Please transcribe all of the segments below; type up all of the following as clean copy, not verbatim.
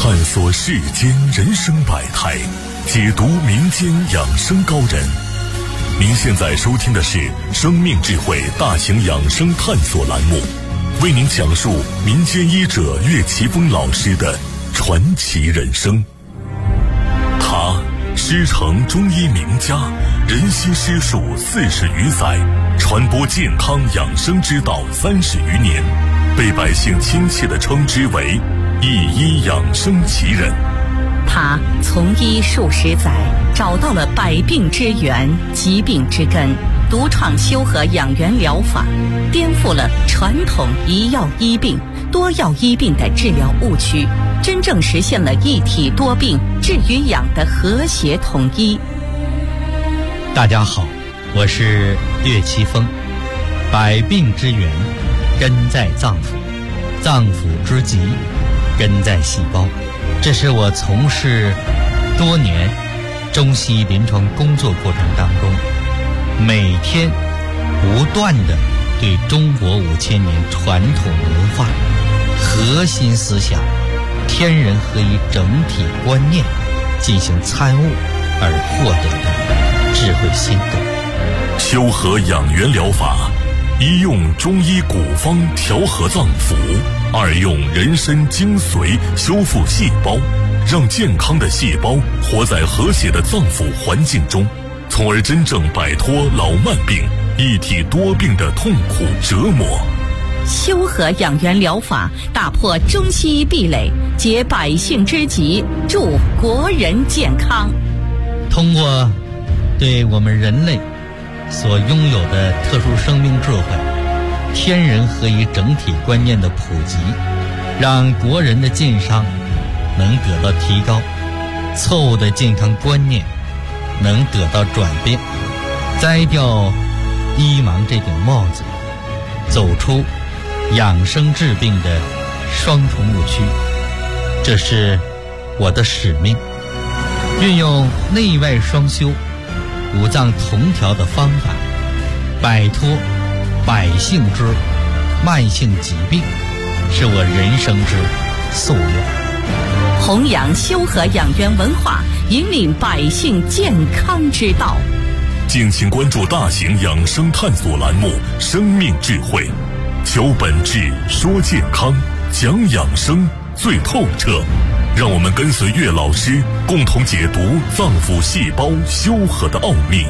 探索世间人生百态，解读民间养生高人。您现在收听的是生命智慧大型养生探索栏目，为您讲述民间医者岳奇峰老师的传奇人生。他师承中医名家，人心师术40余载，传播健康养生之道30余年，被百姓亲切地称之为一医养生奇人。 他从医数十载，找到了百病之源、疾病之根，独创修和养元疗法，颠覆了传统一药医病、多药医病的治疗误区，真正实现了一体多病治与养的和谐统一。 大家好，我是岳奇峰。百病之源根在脏腑，脏腑之疾根在细胞。这是我从事多年中西医临床工作过程当中，每天不断地对中国5000年传统文化核心思想天人合一整体观念进行参悟而获得的智慧心得。 修和养元疗法，一用中医古方调和脏腑，二用人参精髓修复细胞，让健康的细胞活在和谐的脏腑环境中，从而真正摆脱老慢病、一体多病的痛苦折磨。 修和养元疗法打破中西医壁垒，解百姓之急，助国人健康。 通过对我们人类所拥有的特殊生命智慧、天人合一整体观念的普及，让国人的健康能得到提高，错误的健康观念能得到转变，摘掉医盲这顶帽子，走出养生治病的双重误区。这是我的使命，运用内外双修、五脏同调的方法，摆脱百姓之慢性疾病，是我人生之夙愿。 弘扬修和养元文化，引领百姓健康之道。 敬请关注大型养生探索栏目《生命智慧》，求本质，说健康，讲养生最透彻。让我们跟随岳老师，共同解读脏腑细胞修和的奥秘。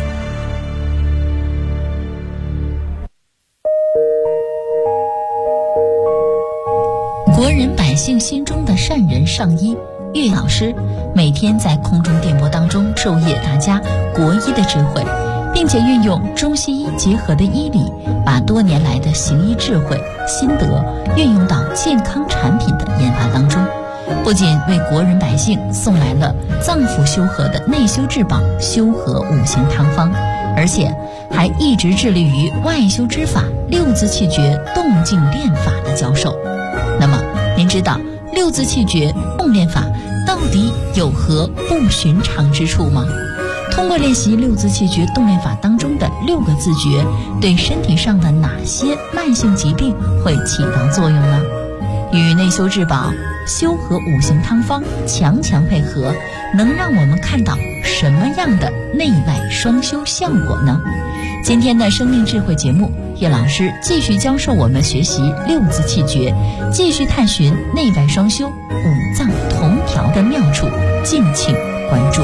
国人百姓心中的善人上医，岳老师每天在空中电波当中授业大家国医的智慧，并且运用中西医结合的医理，把多年来的行医智慧心得运用到健康产品的研发当中，不仅为国人百姓送来了脏腑修和的内修至宝修和五行汤方，而且还一直致力于外修之法六字气诀动静练法的教授。那么您知道六字气诀动练法到底有何不寻常之处吗？通过练习六字气诀动练法当中的6个字诀，对身体上的哪些慢性疾病会起到作用呢？与内修至宝修和五行汤方强配合，能让我们看到什么样的内外双修效果呢？今天的生命智慧节目，岳老师继续教授我们学习六字气诀，继续探寻内外双修、五脏同调的妙处，敬请关注。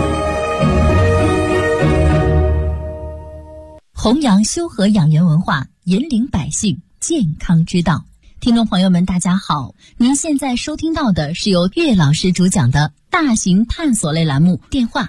弘扬修和养元文化，引领百姓健康之道。听众朋友们大家好，您现在收听到的是由岳老师主讲的大型探索类栏目，电话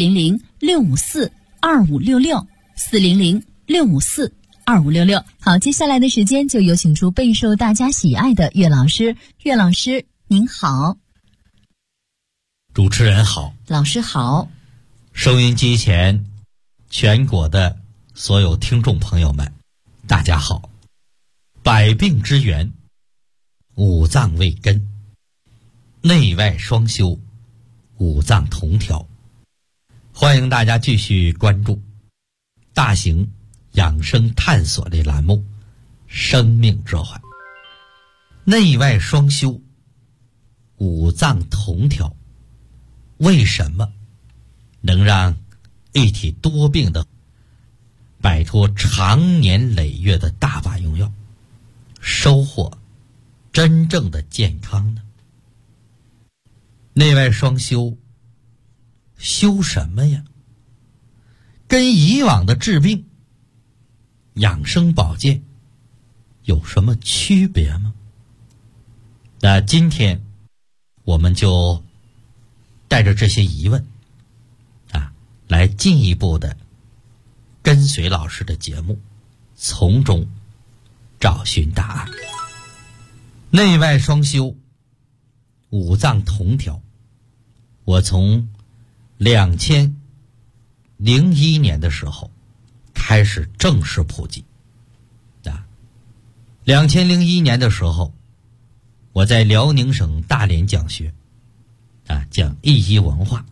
400-654-2566 400-654-2566。好，接下来的时间就有请出备受大家喜爱的岳老师。岳老师您好。 主持人好， 老师好。 收音机前全国的所有听众朋友们大家好。百病之源，五脏为根，内外双修，五脏同调。欢迎大家继续关注大型养生探索类栏目《生命之环》。内外双修， 五脏同调为什么能让一体多病的摆脱长年累月的大把用药，收获真正的健康呢？内外双修，修什么呀？跟以往的治病、养生保健有什么区别吗？那今天我们就带着这些疑问来进一步的跟随老师的节目，从中找寻答案。内外双修，五脏同调，我从2001年的时候开始正式普及。2001年的时候，我在辽宁省大连讲学，讲易医文化，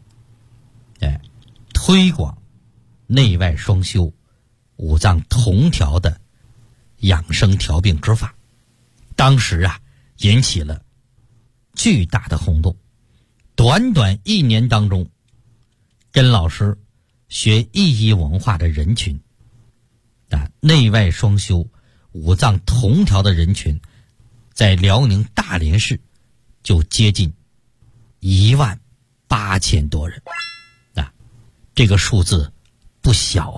推广内外双修、五脏同调的养生调病之法。当时引起了巨大的轰动。短短1年当中，跟老师学易医文化的人群，内外双修、五脏同调的人群，在辽宁大连市就接近18000多人。这个数字不小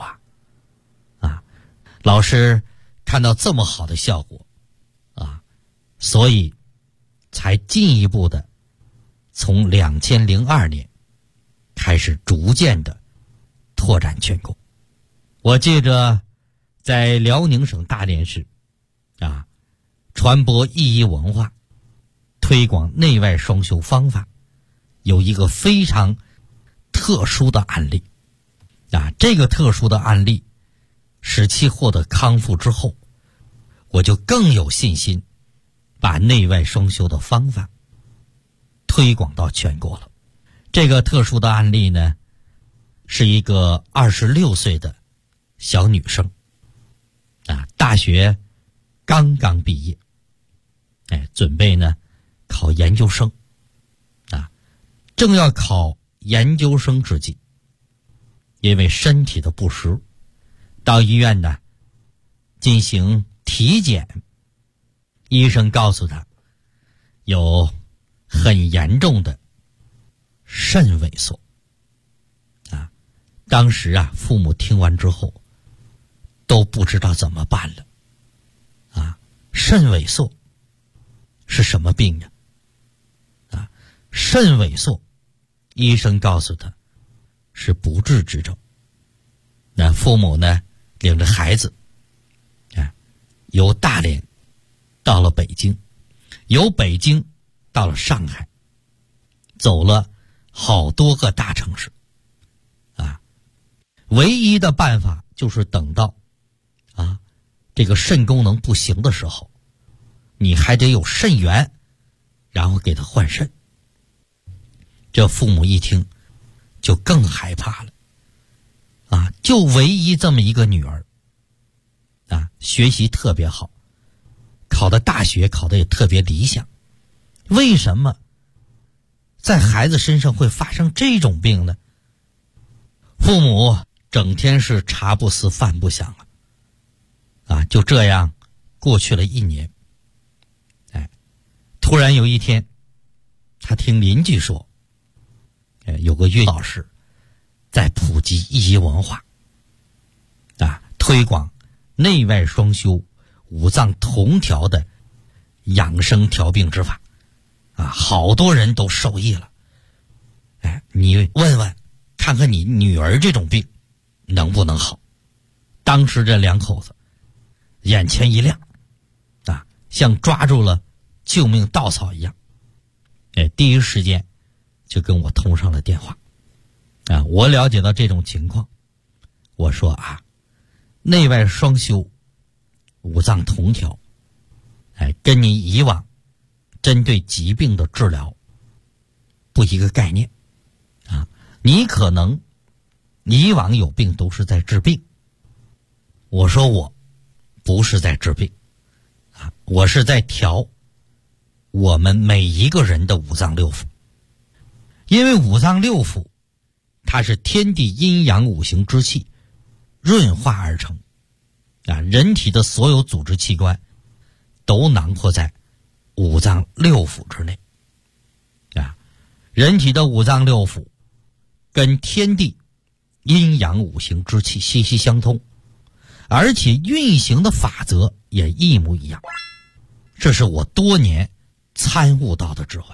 老师看到这么好的效果所以才进一步的从2002年开始逐渐的拓展全国。我借着在辽宁省大连市传播易医文化，推广内外双修方法，有一个非常特殊的案例这个特殊的案例使其获得康复之后，我就更有信心把内外双修的方法推广到全国了。这个特殊的案例呢，是一个26岁的小女生大学刚刚毕业，准备呢考研究生正要考研究生之际，因为身体的不适，到医院呢进行体检，医生告诉他有很严重的肾萎缩当时父母听完之后都不知道怎么办了肾萎缩是什么病呀？肾萎缩，医生告诉他是不治之症。那父母呢领着孩子由大连到了北京，由北京到了上海，走了好多个大城市唯一的办法就是等到这个肾功能不行的时候，你还得有肾源，然后给他换肾。这父母一听就更害怕了就唯一这么一个女儿学习特别好，考的大学考的也特别理想，为什么在孩子身上会发生这种病呢？父母整天是茶不思饭不想就这样过去了1年。突然有一天，他听邻居说有个岳老师在普及易医文化推广内外双修、五脏同调的养生调病之法好多人都受益了。你问问看看你女儿这种病能不能好？当时这两口子眼前一亮像抓住了救命稻草一样，第一时间就跟我通上了电话我了解到这种情况，我说内外双修、五脏同调跟你以往针对疾病的治疗不一个概念你可能以往有病都是在治病，我说我不是在治病我是在调我们每一个人的五脏六腑。因为五脏六腑它是天地阴阳五行之气润化而成人体的所有组织器官都囊括在五脏六腑之内人体的五脏六腑跟天地阴阳五行之气息息相通，而且运行的法则也一模一样。这是我多年参悟到的智慧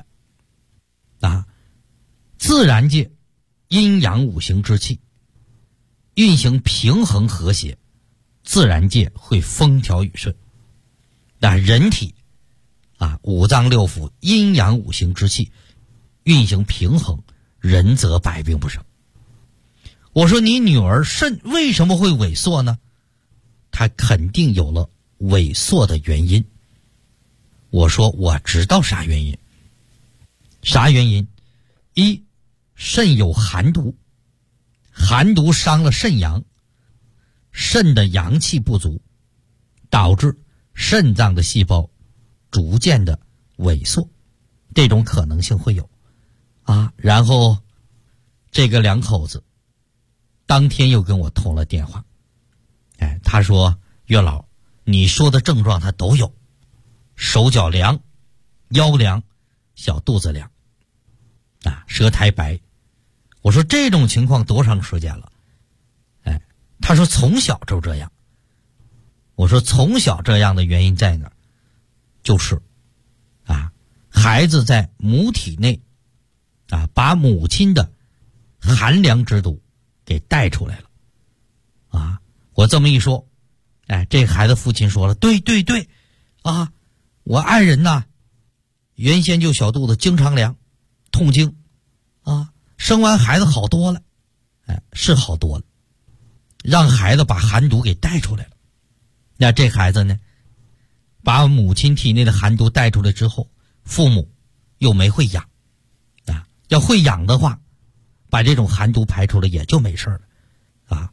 自然界阴阳五行之气运行平衡和谐，自然界会风调雨顺。但人体五脏六腑阴阳五行之气运行平衡，人则百病不生。我说你女儿肾为什么会萎缩呢？她肯定有了萎缩的原因。我说我知道啥原因。啥原因？一，肾有寒毒，寒毒伤了肾阳，肾的阳气不足，导致肾脏的细胞逐渐的萎缩，这种可能性会有然后这个两口子当天又跟我通了电话，他说月老，你说的症状他都有，手脚凉，腰凉，小肚子凉舌苔白。我说这种情况多长时间了？他说从小就这样。我说从小这样的原因在哪儿？就是孩子在母体内把母亲的寒凉之毒给带出来了我这么一说，这孩子父亲说了，对对对我爱人原先就小肚子经常凉，痛经生完孩子好多了，是好多了，让孩子把寒毒给带出来了。那这孩子呢，把母亲体内的寒毒带出来之后，父母又没会养要会养的话，把这种寒毒排出来也就没事了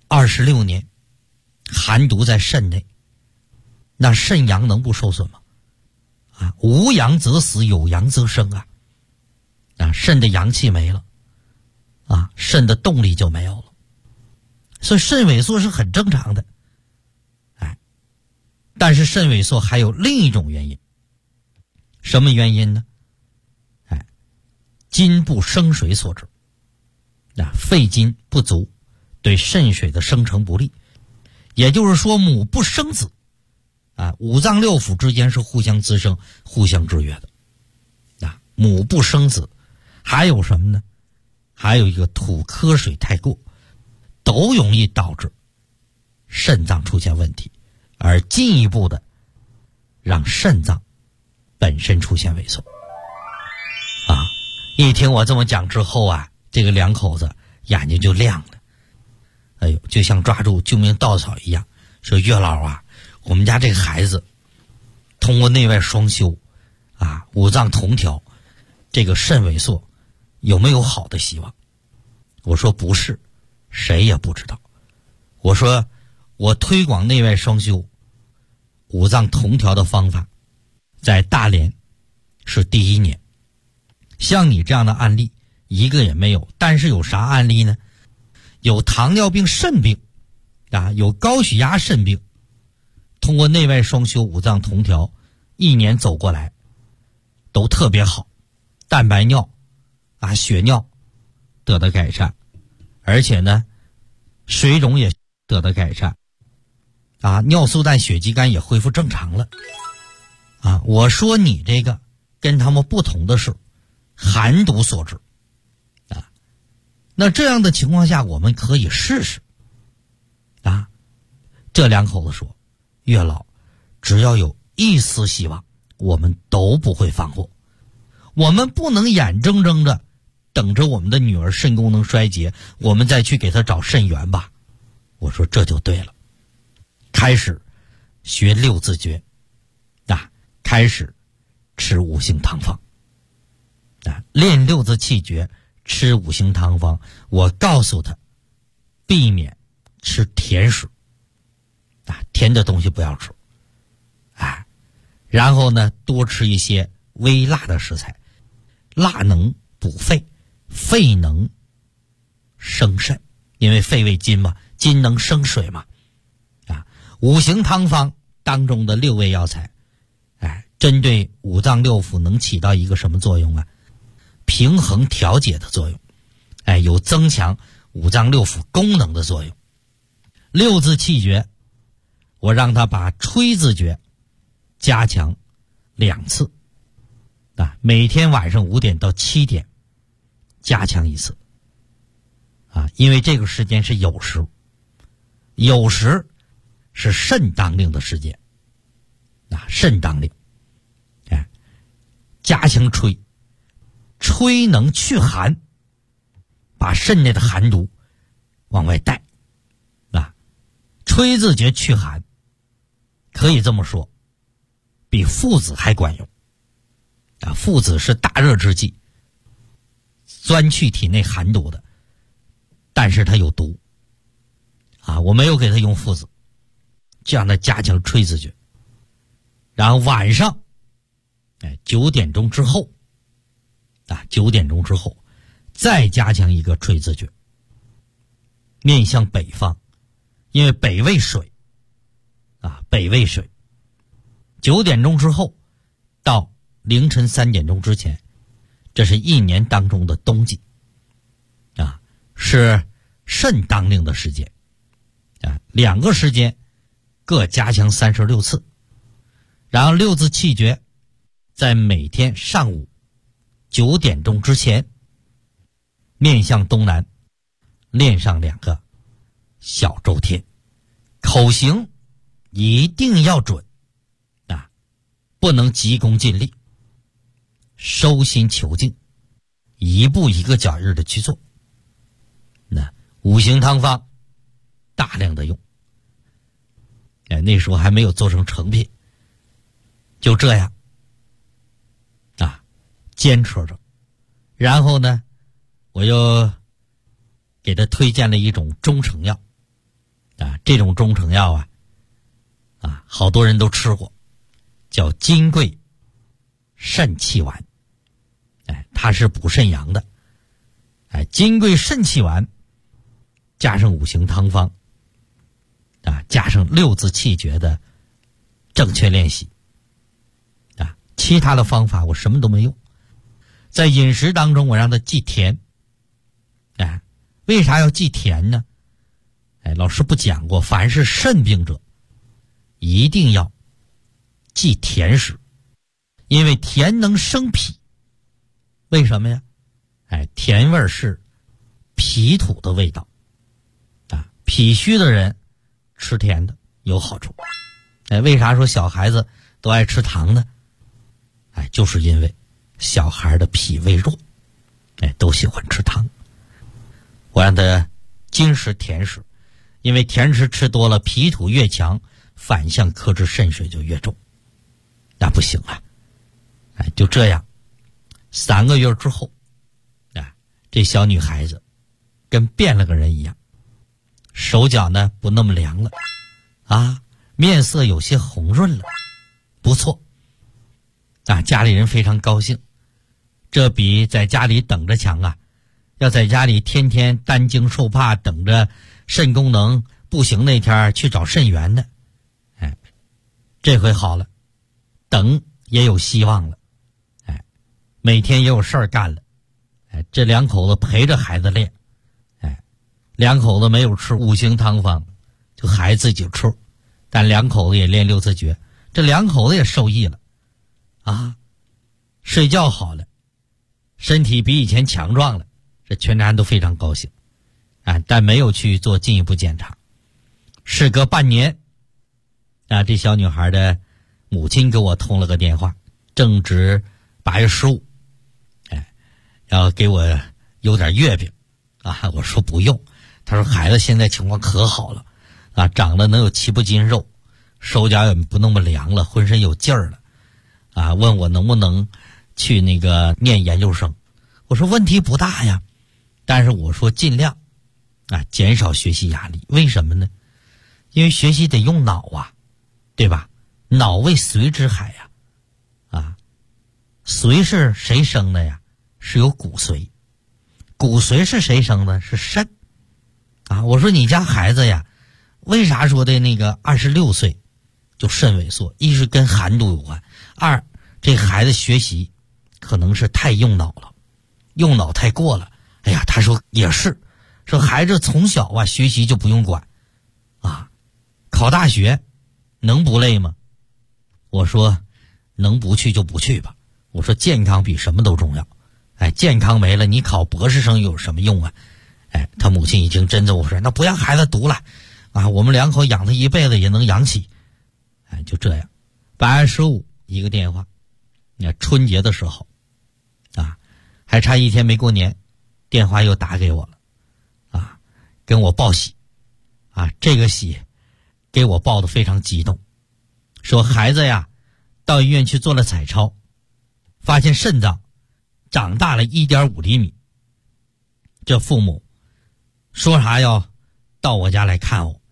26年寒毒在肾内，那肾阳能不受损吗？无阳则死，有阳则生肾的阳气没了肾的动力就没有了，所以肾萎缩是很正常的。但是肾萎缩还有另一种原因。什么原因呢？精不生水所致肺精不足，对肾水的生成不利。也就是说母不生子五脏六腑之间是互相滋生互相制约的母不生子。还有什么呢？还有一个土科水太过，都容易导致肾脏出现问题，而进一步的让肾脏本身出现萎缩一听我这么讲之后这个两口子眼睛就亮了，就像抓住救命稻草一样，说月老我们家这个孩子通过内外双修五脏同调，这个肾萎缩有没有好的希望？我说不是，谁也不知道。我说我推广内外双修五脏同调的方法在大连是第1年，像你这样的案例一个也没有。但是有啥案例呢？有糖尿病肾病有高血压肾病，通过内外双修五脏同调1年走过来都特别好，蛋白尿血尿得到改善，而且呢水肿也得到改善尿素氮血肌酐也恢复正常了我说你这个跟他们不同的是寒毒所致那这样的情况下我们可以试试这两口子说，月老，只要有一丝希望我们都不会放过，我们不能眼睁睁着等着我们的女儿肾功能衰竭，我们再去给她找肾源吧。我说这就对了，开始学6字诀开始吃5行汤方练6字气诀，吃5行汤方。我告诉他避免吃甜食甜的东西不要吃然后呢多吃一些微辣的食材，辣能补肺，肺能生肾，因为肺为金嘛，金能生水嘛。五行汤方当中的6味药材，针对五脏六腑能起到一个什么作用啊？平衡调节的作用，有增强五脏六腑功能的作用。6字气诀，我让他把吹字诀加强2次，每天晚上5点到7点加强1次，因为这个时间是酉时，酉时是肾当令的时间，肾当令，加强吹，吹能去寒，把肾内的寒毒往外带，吹字诀去寒，可以这么说，比附子还管用。附子是大热之剂，钻去体内寒毒的，但是它有毒，我没有给他用附子，这样的加强吹字诀。然后晚上9点钟之后，9点钟之后再加强一个吹字诀，面向北方，因为北为水，北为水。9点钟之后到凌晨3点钟之前，这是一年当中的冬季，是肾当令的时间，2个时间各加强36次。然后6字气诀在每天上午9点钟之前，面向东南练上2个小周天，口型一定要准，不能急功近利，收心求静，一步一个脚印的去做。五行汤方大量的用，那时候还没有做成成品，就这样坚持着。然后呢，我又给他推荐了一种中成药，这种中成药好多人都吃过，叫金匮肾气丸，它是补肾阳的，金匮肾气丸加上五行汤方，加上6字气诀的正确练习，其他的方法我什么都没用。在饮食当中我让他忌甜，为啥要忌甜呢？老师不讲过，凡是肾病者一定要忌甜食，因为甜能生脾。为什么呀？甜味是脾土的味道，脾虚的人吃甜的有好处。为啥说小孩子都爱吃糖呢？就是因为小孩的脾胃弱，都喜欢吃糖。我让他禁食甜食，因为甜食吃多了，脾土越强，反向克制肾水就越重，那不行啊。就这样3个月之后，这小女孩子跟变了个人一样，手脚呢不那么凉了，面色有些红润了，不错，家里人非常高兴，这比在家里等着强啊。要在家里天天担惊受怕，等着肾功能不行那天去找肾源呢。这回好了，等也有希望了，每天也有事儿干了，这2口子陪着孩子练，2口子没有吃五行汤方，就孩子自己吃，但2口子也练6字诀，这2口子也受益了，睡觉好了，身体比以前强壮了，这全家人都非常高兴，但没有去做进一步检查。事隔半年，这小女孩的母亲给我通了个电话，正值8月15，要给我有点月饼，我说不用，她说孩子现在情况可好了，长得能有7、8斤肉，手脚也不那么凉了，浑身有劲儿了，问我能不能去那个念研究生。我说问题不大呀，但是我说尽量减少学习压力。为什么呢？因为学习得用脑对吧？脑为髓之海髓是谁生的呀？是有骨髓。骨髓是谁生的？是肾。我说你家孩子呀，为啥说的那个26岁就肾萎缩？一是跟寒毒有关，二这孩子学习可能是太用脑了，用脑太过了。哎呀，他说也是，说孩子从小学习就不用管考大学能不累吗？我说能不去就不去吧。我说健康比什么都重要。健康没了，你考博士生有什么用啊？他母亲已经真的我说那不让孩子读了我们2口养他一辈子也能养起。就这样，8月15一个电话，春节的时候还差1天没过年，电话又打给我了跟我报喜这个喜给我报得非常激动，说孩子呀到医院去做了彩超，发现肾脏长大了1.5厘米。这父母说啥要到我家来看我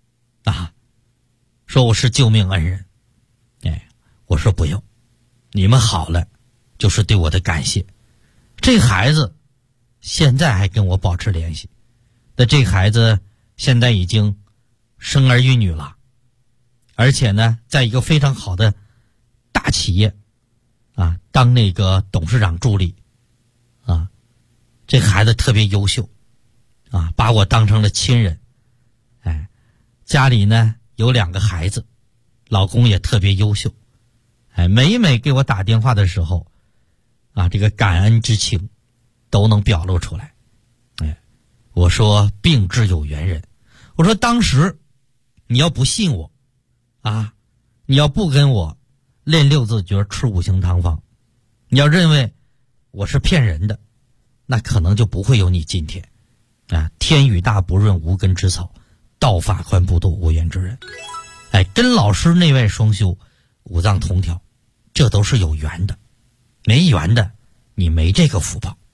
说我是救命恩人。我说不用，你们好了就是对我的感谢。这孩子现在还跟我保持联系，那这孩子现在已经生儿育女了，而且呢在一个非常好的大企业当那个董事长助理这孩子特别优秀把我当成了亲人。家里呢有2个孩子，老公也特别优秀。每给我打电话的时候这个感恩之情都能表露出来。我说病至有缘人，我说当时你要不信我你要不跟我练6字诀吃5行汤方，你要认为我是骗人的，那可能就不会有你今天天雨大不润无根之草，道法宽不堕无缘之人。跟老师内外双修，五脏同调，这都是有缘的，没缘的你没这个福报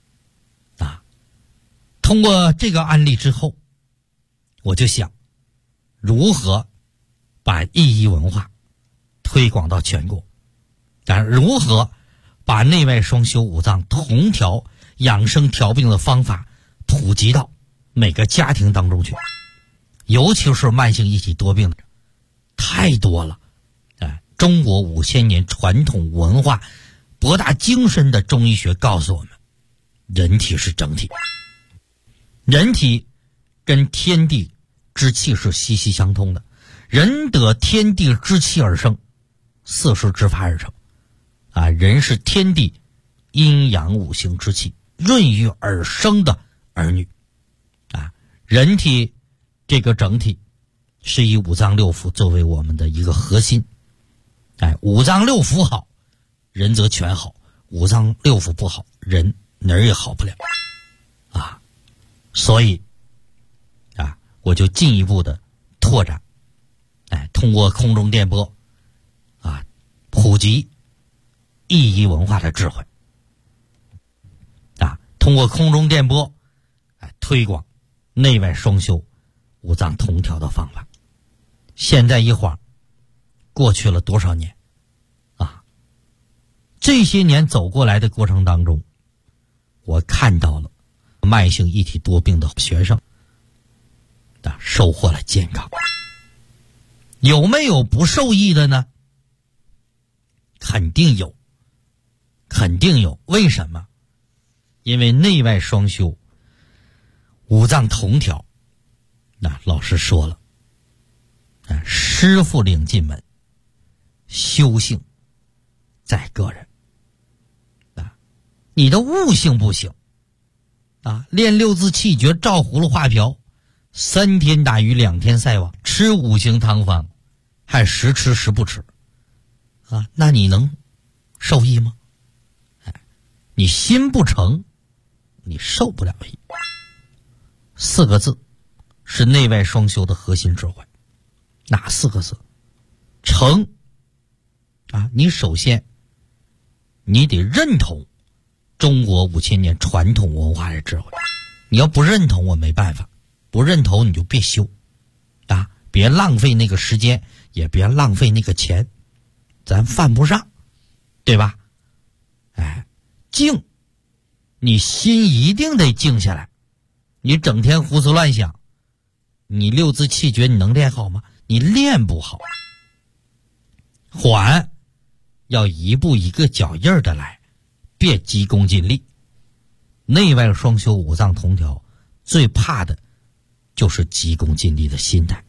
通过这个案例之后，我就想如何把医医文化推广到全国，如何把内外双修五脏同调养生调病的方法普及到每个家庭当中去，尤其是慢性一体多病的太多了。中国5000年传统文化博大精深的中医学告诉我们，人体是整体，人体跟天地之气是息息相通的，人得天地之气而生，4时之发而成人是天地阴阳5行之气润育而生的儿女人体这个整体是以五脏六腑作为我们的一个核心。五脏六腑好，人则全好；五脏六腑不好，人哪儿也好不了所以我就进一步的拓展通过空中电波普及医医文化的智慧通过空中电波推广内外双修五脏同调的方法。现在一晃过去了多少年这些年走过来的过程当中，我看到了慢性一体多病的学生收获了健康。有没有不受益的呢？肯定有，肯定有。为什么？因为内外双修五脏同调老师说了师傅领进门，修行在个人你的悟性不行练6字气诀照葫芦画瓢，3天打鱼2天晒网，吃5行汤方还时吃时不吃那你能受益吗？你心不诚，你受不了益。4个字是内外双修的核心智慧。哪4个字？诚你首先你得认同中国5000年传统文化的智慧。你要不认同我没办法，不认同你就别修别浪费那个时间，也别浪费那个钱，咱犯不上，对吧？ 静，你心一定得静下来。你整天胡思乱想，你六字气诀你能练好吗？你练不好。缓，要一步一个脚印的来，别急功近利。内外双修五脏同调，最怕的就是急功近利的心态。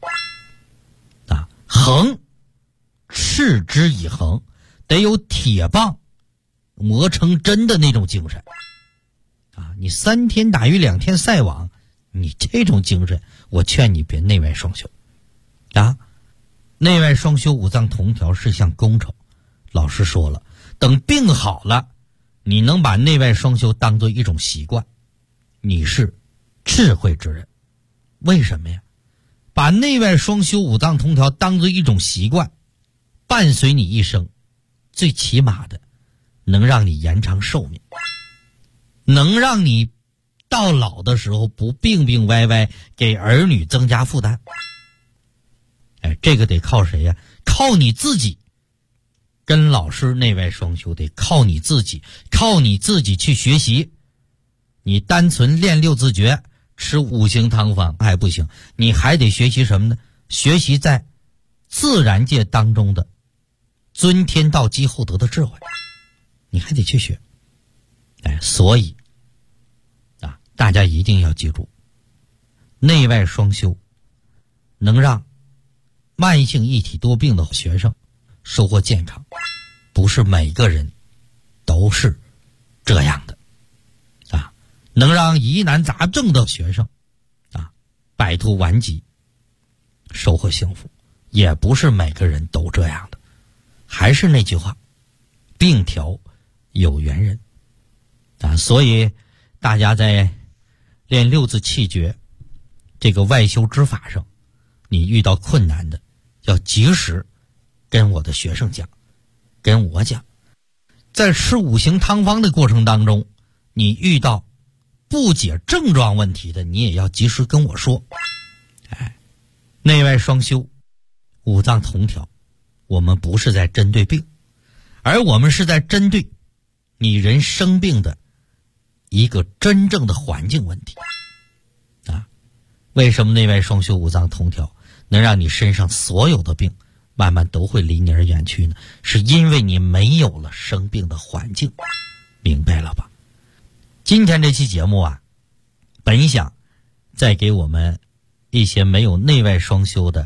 恒，持之以恒，得有铁棒磨成针的那种精神。你3天打鱼2天晒网，你这种精神，我劝你别内外双修。内外双修五脏同调是项工程。老师说了，等病好了，你能把内外双修当作一种习惯，你是智慧之人。为什么呀？把内外双修五脏同调当作一种习惯，伴随你一生，最起码的能让你延长寿命，能让你到老的时候不病病歪歪，给儿女增加负担。这个得靠谁呀？靠你自己。跟老师内外双修得靠你自己，靠你自己去学习。你单纯练六字诀，吃5行汤方还不行，你还得学习什么呢？学习在自然界当中的尊天道积厚德的智慧，你还得去学。所以大家一定要记住，内外双修能让慢性一体多病的学生收获健康，不是每个人都是这样的。能让疑难杂症的学生摆脱顽疾，收获幸福，也不是每个人都这样的。还是那句话，病调有缘人所以大家在练六字气诀这个外修之法上，你遇到困难的要及时跟我的学生讲，跟我讲。在吃5行汤方的过程当中，你遇到不解症状问题的，你也要及时跟我说。内外双修五脏同调，我们不是在针对病，而我们是在针对你人生病的一个真正的环境问题。为什么内外双修五脏同调能让你身上所有的病慢慢都会离你而远去呢？是因为你没有了生病的环境。明白了吧？今天这期节目本想再给我们一些没有内外双修的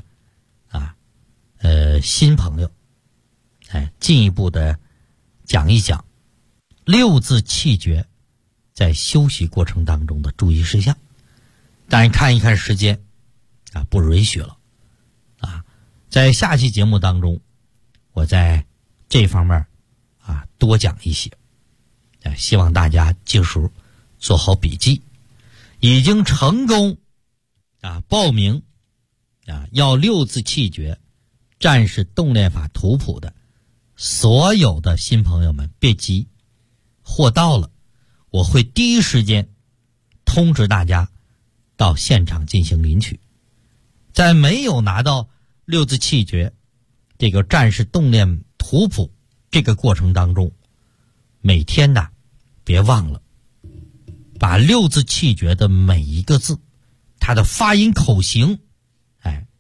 新朋友进一步的讲一讲六字气诀在修习过程当中的注意事项。但看一看时间不允许了在下期节目当中，我在这方面多讲一些。希望大家记熟，做好笔记。已经成功报名要六字气诀战士动练法图谱的所有的新朋友们，别急，货到了我会第一时间通知大家到现场进行领取。在没有拿到六字气诀这个战士动练图谱这个过程当中，每天别忘了把六字气诀的每一个字它的发音口型